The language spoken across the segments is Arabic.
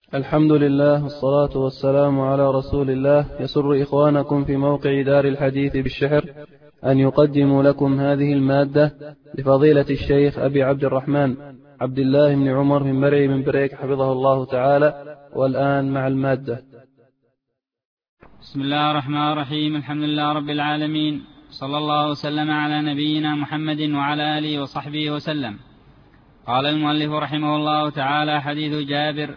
الحمد لله والصلاة والسلام على رسول الله. يسر إخوانكم في موقع دار الحديث بالشحر أن يقدموا لكم هذه المادة لفضيلة الشيخ أبي عبد الرحمن عبد الله بن عمر من مرعي من بريك حفظه الله تعالى. والآن مع المادة. بسم الله الرحمن الرحيم. الحمد لله رب العالمين، صلى الله وسلم على نبينا محمد وعلى آله وصحبه وسلم. قال المؤلف رحمه الله تعالى: حديث جابر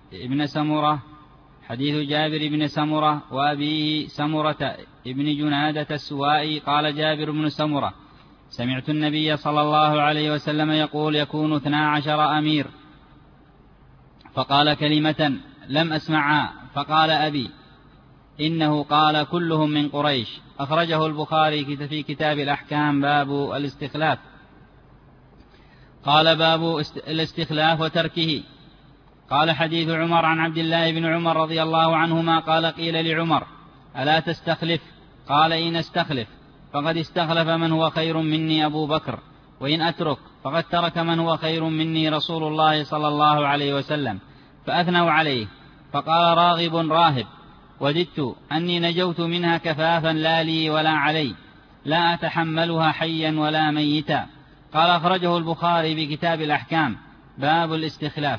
بن سمرة وأبيه سمرة ابن جنادة السوائي. قال جابر بن سمرة: سمعت النبي صلى الله عليه وسلم يقول: يكون 12 أمير. فقال كلمة لم أسمعها، فقال أبي: إنه قال كلهم من قريش. أخرجه البخاري في كتاب الأحكام باب الاستخلاف. قال: باب الاستخلاف وتركه. قال: حديث عمر عن عبد الله بن عمر رضي الله عنهما قال: قيل لعمر: ألا تستخلف؟ قال: إن استخلف فقد استخلف من هو خير مني أبو بكر، وإن أترك فقد ترك من هو خير مني رسول الله صلى الله عليه وسلم. فأثنوا عليه. فقال راغب راهب: وددت أني نجوت منها كفافا لا لي ولا علي، لا أتحملها حيا ولا ميتا. قال: أخرجه البخاري بكتاب الأحكام باب الاستخلاف.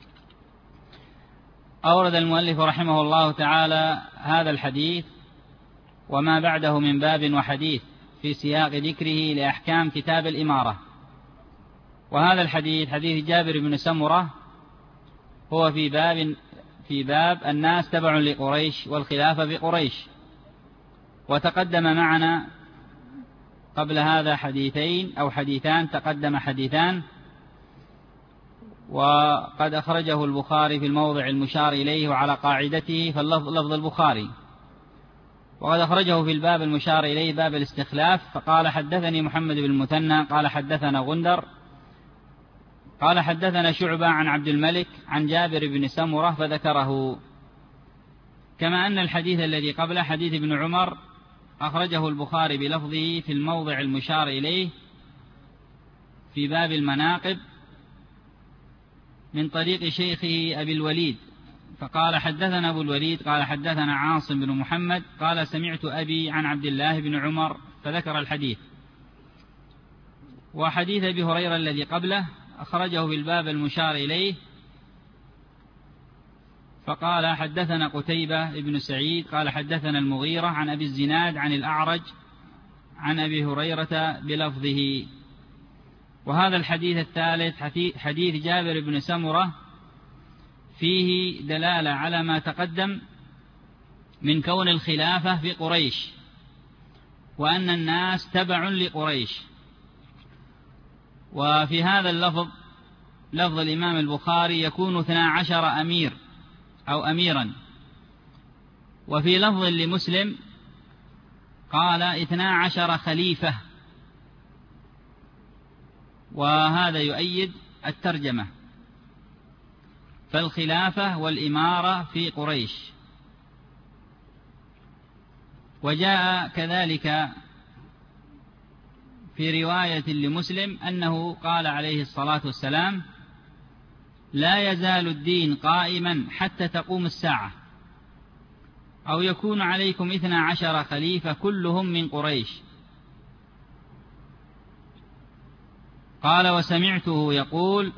أورد المؤلف رحمه الله تعالى هذا الحديث وما بعده من باب وحديث في سياق ذكره لأحكام كتاب الإمارة. وهذا الحديث حديث جابر بن سمرة هو في باب الناس تبع لقريش والخلافة بقريش. وتقدم معنا قبل هذا حديثان تقدم حديثان، وقد أخرجه البخاري في الموضع المشار إليه وعلى قاعدته فاللفظ البخاري. وقد أخرجه في الباب المشار إليه باب الاستخلاف. فقال: حدثني محمد بن المثنى قال: حدثنا غندر قال: حدثنا شعبة عن عبد الملك عن جابر بن سمرة فذكره. كما أن الحديث الذي قبله حديث ابن عمر أخرجه البخاري بلفظه في الموضع المشار إليه في باب المناقب من طريق شيخه أبي الوليد. فقال: حدثنا أبو الوليد قال: حدثنا عاصم بن محمد قال: سمعت أبي عن عبد الله بن عمر، فذكر الحديث. وحديث أبي هريرة الذي قبله أخرجه في الباب المشار إليه. فقال: حدثنا قتيبة بن سعيد قال: حدثنا المغيرة عن أبي الزناد عن الأعرج عن أبي هريرة بلفظه. وهذا الحديث الثالث حديث جابر بن سمرة فيه دلالة على ما تقدم من كون الخلافة في قريش، وأن الناس تبع لقريش. وفي هذا اللفظ لفظ الإمام البخاري يكون 12 أمير أو أميرا. وفي لفظ لمسلم قال: 12 خليفة. وهذا يؤيد الترجمة، فالخلافة والإمارة في قريش. وجاء كذلك في رواية لمسلم أنه قال عليه الصلاة والسلام: لا يزال الدين قائما حتى تقوم الساعة، أو يكون عليكم 12 خليفة كلهم من قريش. قال: وسمعته يقول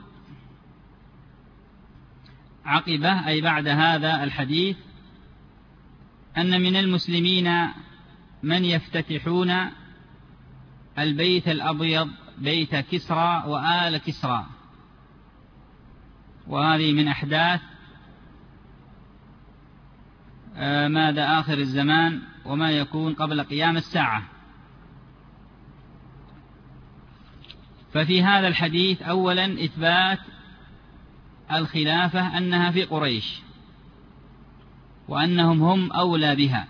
عقبه أي بعد هذا الحديث أن من المسلمين من يفتتحون البيت الأبيض بيت كسرى وآل كسرى. وهذه من أحداث ماذا آخر الزمان وما يكون قبل قيام الساعة. ففي هذا الحديث أولا إثبات الخلافة أنها في قريش، وأنهم هم أولى بها.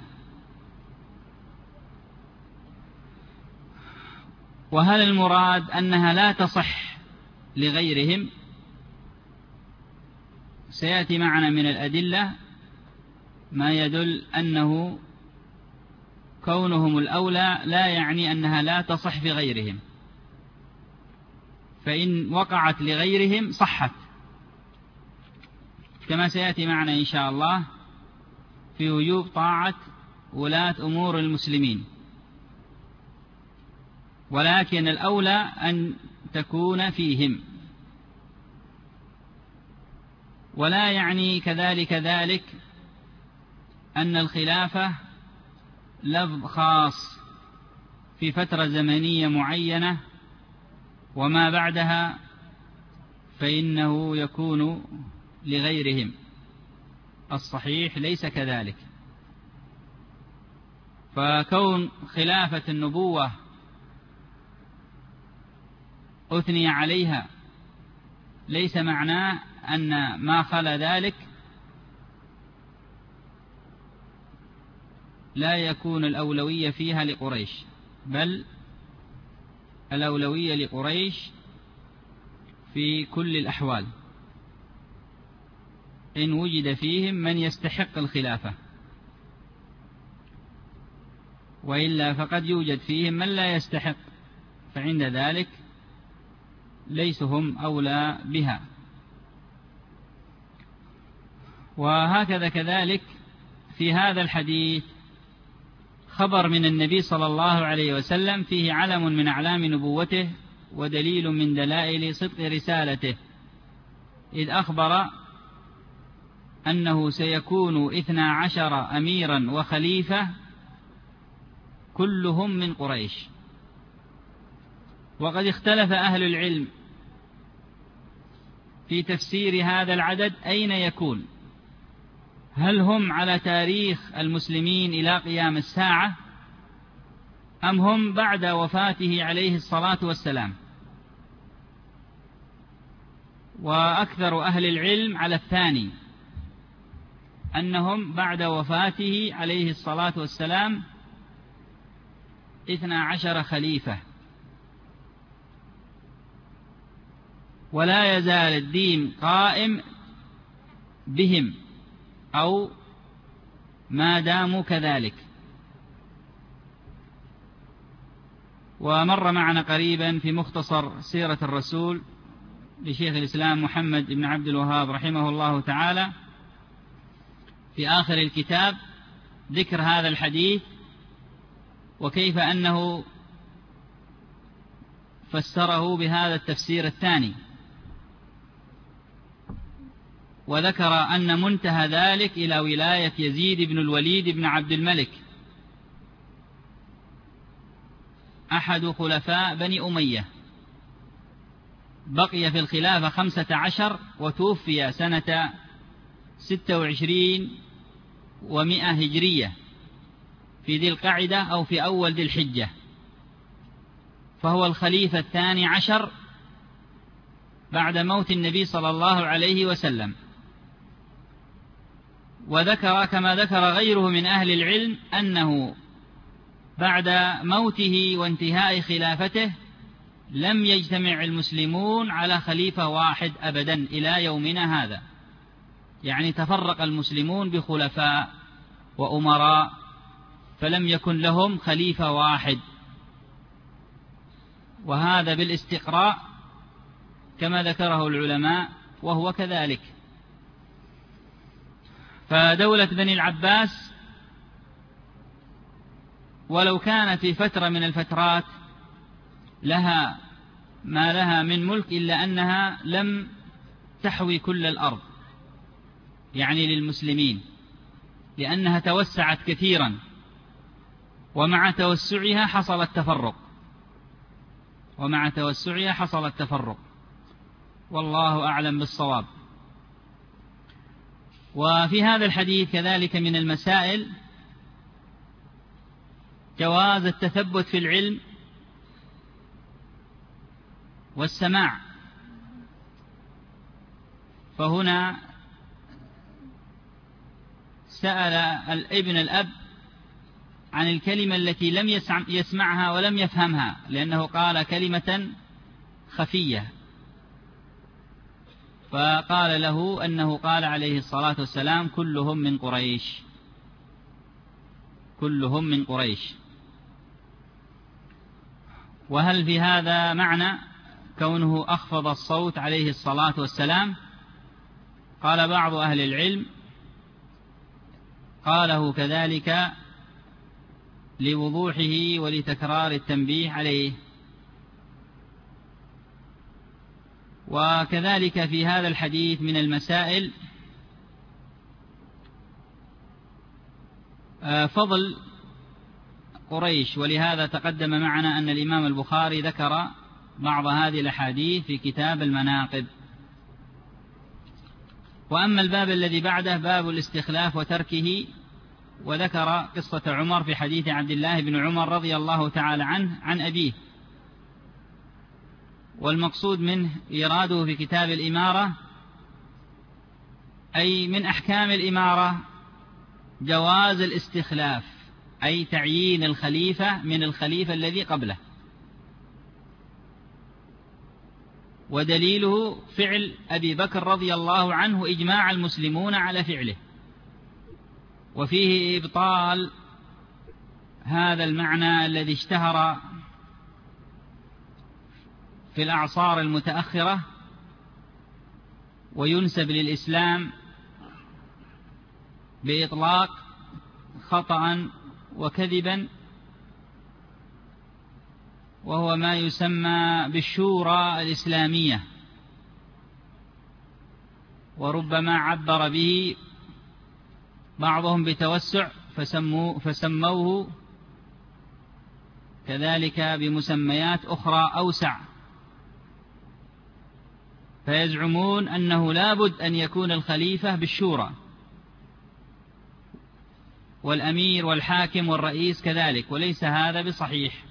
وهل المراد أنها لا تصح لغيرهم؟ سيأتي معنا من الأدلة ما يدل أنه كونهم الأولى لا يعني أنها لا تصح في غيرهم، فإن وقعت لغيرهم صحت. كما سيأتي معنا إن شاء الله في وجوب طاعة ولاة أمور المسلمين، ولكن الأولى أن تكون فيهم، ولا يعني كذلك ذلك أن الخلافة لفظ خاص في فترة زمنية معينة وما بعدها فإنه يكون لغيرهم. الصحيح ليس كذلك، فكون خلافة النبوة أثني عليها ليس معناه أن ما خلا ذلك لا يكون الأولوية فيها لقريش، بل الأولوية لقريش في كل الأحوال إن وجد فيهم من يستحق الخلافة، وإلا فقد يوجد فيهم من لا يستحق، فعند ذلك ليسوا هم أولى بها. وهكذا كذلك في هذا الحديث خبر من النبي صلى الله عليه وسلم فيه علم من أعلام نبوته ودليل من دلائل صدق رسالته، إذ أخبر أنه سيكون 12 أميرا وخليفة كلهم من قريش. وقد اختلف أهل العلم في تفسير هذا العدد أين يكون، هل هم على تاريخ المسلمين إلى قيام الساعة أم هم بعد وفاته عليه الصلاة والسلام؟ وأكثر أهل العلم على الثاني، أنهم بعد وفاته عليه الصلاة والسلام 12 خليفة، ولا يزال الدين قائم بهم أو ما داموا كذلك. ومر معنا قريبا في مختصر سيرة الرسول لشيخ الإسلام محمد بن عبد الوهاب رحمه الله تعالى في آخر الكتاب ذكر هذا الحديث وكيف أنه فسره بهذا التفسير الثاني، وذكر أن منتهى ذلك إلى ولاية يزيد بن الوليد بن عبد الملك أحد خلفاء بني أمية، بقي في الخلافة 15 وتوفي سنة 26 و100 هجرية في ذي القعدة أو في أول ذي الحجة، فهو الخليفة 12 بعد موت النبي صلى الله عليه وسلم. وذكر كما ذكر غيره من أهل العلم أنه بعد موته وانتهاء خلافته لم يجتمع المسلمون على خليفة واحد أبدا إلى يومنا هذا، يعني تفرق المسلمون بخلفاء وأمراء فلم يكن لهم خليفة واحد، وهذا بالاستقراء كما ذكره العلماء وهو كذلك. فدولة بني العباس ولو كانت في فترة من الفترات لها ما لها من ملك إلا أنها لم تحوي كل الأرض يعني للمسلمين، لأنها توسعت كثيرا، ومع توسعها حصل التفرق، والله أعلم بالصواب. وفي هذا الحديث كذلك من المسائل جواز التثبت في العلم والسماع، فهنا سأل الابن الأب عن الكلمة التي لم يسمعها ولم يفهمها، لأنه قال كلمة خفية، فقال له أنه قال عليه الصلاة والسلام كلهم من قريش. وهل في هذا معنى كونه أخفض الصوت عليه الصلاة والسلام؟ قال بعض أهل العلم قاله كذلك لوضوحه ولتكرار التنبيه عليه. وكذلك في هذا الحديث من المسائل فضل قريش، ولهذا تقدم معنا أن الإمام البخاري ذكر بعض هذه الأحاديث في كتاب المناقب. وأما الباب الذي بعده باب الاستخلاف وتركه، وذكر قصة عمر في حديث عبد الله بن عمر رضي الله تعالى عنه عن أبيه، والمقصود منه إيراده في كتاب الإمارة، أي من أحكام الإمارة جواز الاستخلاف، أي تعيين الخليفة من الخليفة الذي قبله. ودليله فعل أبي بكر رضي الله عنه، إجماع المسلمون على فعله، وفيه إبطال هذا المعنى الذي اشتهر في الأعصار المتأخرة وينسب للإسلام بإطلاق خطأ وكذبا، وهو ما يسمى بالشورى الإسلامية، وربما عبر به بعضهم بتوسع فسموه كذلك بمسميات أخرى أوسع، فيزعمون أنه لابد أن يكون الخليفة بالشورى، والأمير والحاكم والرئيس كذلك، وليس هذا بصحيح،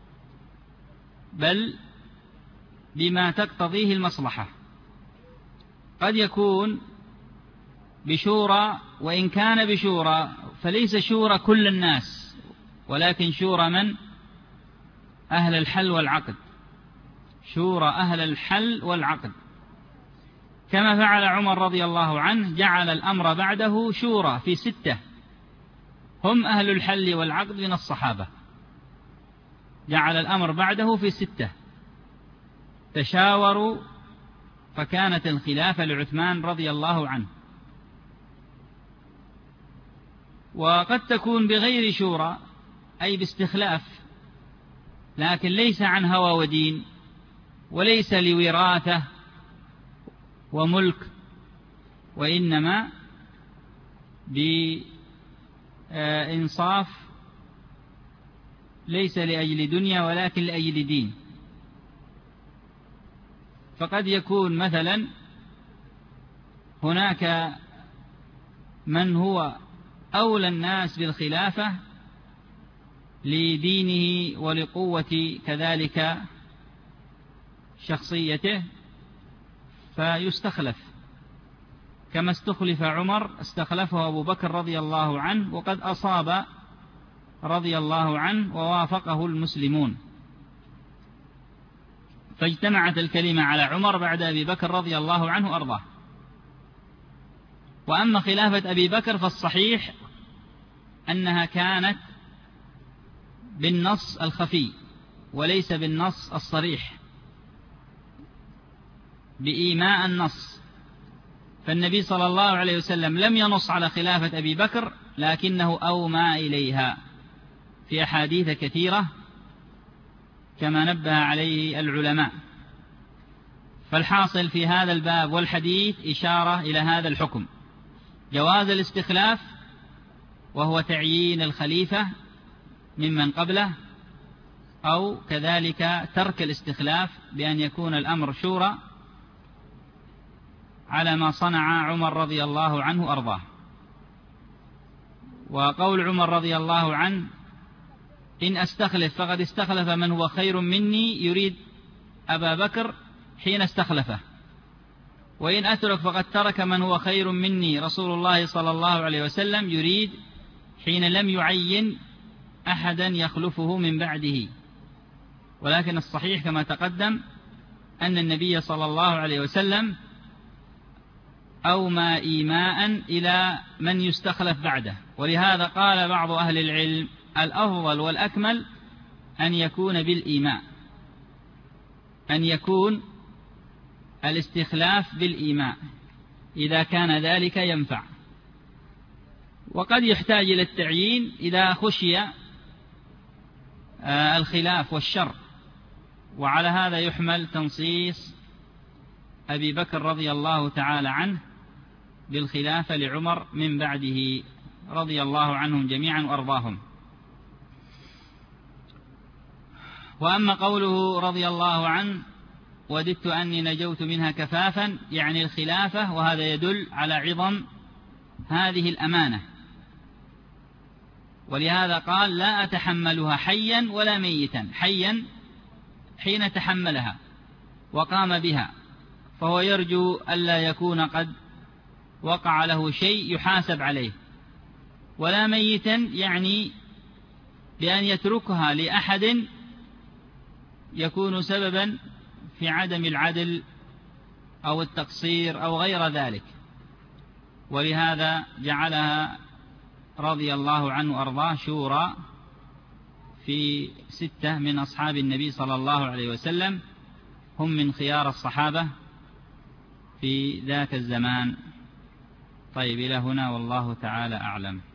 بل بما تقتضيه المصلحة. قد يكون بشورى، وإن كان بشورى فليس شورى كل الناس، ولكن شورى من؟ أهل الحل والعقد، شورى أهل الحل والعقد، كما فعل عمر رضي الله عنه، جعل الأمر بعده شورى في 6 هم أهل الحل والعقد من الصحابة، جعل الأمر بعده في 6 تشاوروا، فكانت الخلافة لعثمان رضي الله عنه. وقد تكون بغير شورى، أي باستخلاف، لكن ليس عن هوى ودين، وليس لوراثة وملك، وإنما بإنصاف، ليس لأجل دنيا ولكن لأجل دين. فقد يكون مثلا هناك من هو أولى الناس بالخلافة لدينه ولقوة كذلك شخصيته فيستخلف، كما استخلف عمر، استخلفه أبو بكر رضي الله عنه، وقد أصاب رضي الله عنه ووافقه المسلمون، فاجتمعت الكلمة على عمر بعد أبي بكر رضي الله عنه أرضاه. وأما خلافة أبي بكر فالصحيح أنها كانت بالنص الخفي وليس بالنص الصريح، بإيماء النص، فالنبي صلى الله عليه وسلم لم ينص على خلافة أبي بكر، لكنه أومى إليها في أحاديث كثيرة كما نبه عليه العلماء. فالحاصل في هذا الباب والحديث إشارة إلى هذا الحكم، جواز الاستخلاف، وهو تعيين الخليفة ممن قبله، أو كذلك ترك الاستخلاف بأن يكون الأمر شورى، على ما صنع عمر رضي الله عنه أرضاه. وقول عمر رضي الله عنه: إن أستخلف فقد استخلف من هو خير مني، يريد أبا بكر حين استخلفه، وإن أترك فقد ترك من هو خير مني، رسول الله صلى الله عليه وسلم، يريد حين لم يعين أحدا يخلفه من بعده. ولكن الصحيح كما تقدم أن النبي صلى الله عليه وسلم أومى إيماء إلى من يستخلف بعده، ولهذا قال بعض أهل العلم: الأفضل والأكمل أن يكون بالإيماء، أن يكون الاستخلاف بالإيماء، إذا كان ذلك ينفع. وقد يحتاج إلى التعيين إذا خشي الخلاف والشر، وعلى هذا يحمل تنصيص أبي بكر رضي الله تعالى عنه بالخلافة لعمر من بعده رضي الله عنهم جميعا وأرضاهم. وأما قوله رضي الله عنه وددت أني نجوت منها كفافا، يعني الخلافة، وهذا يدل على عظم هذه الأمانة، ولهذا قال لا أتحملها حيا ولا ميتا. حيا حين تحملها وقام بها، فهو يرجو ألا يكون قد وقع له شيء يحاسب عليه، ولا ميتا يعني بأن يتركها لأحد يكون سببا في عدم العدل أو التقصير أو غير ذلك، ولهذا جعلها رضي الله عنه وأرضاه شورى في 6 من أصحاب النبي صلى الله عليه وسلم، هم من خيار الصحابة في ذاك الزمان. طيب، إلى هنا والله تعالى أعلم.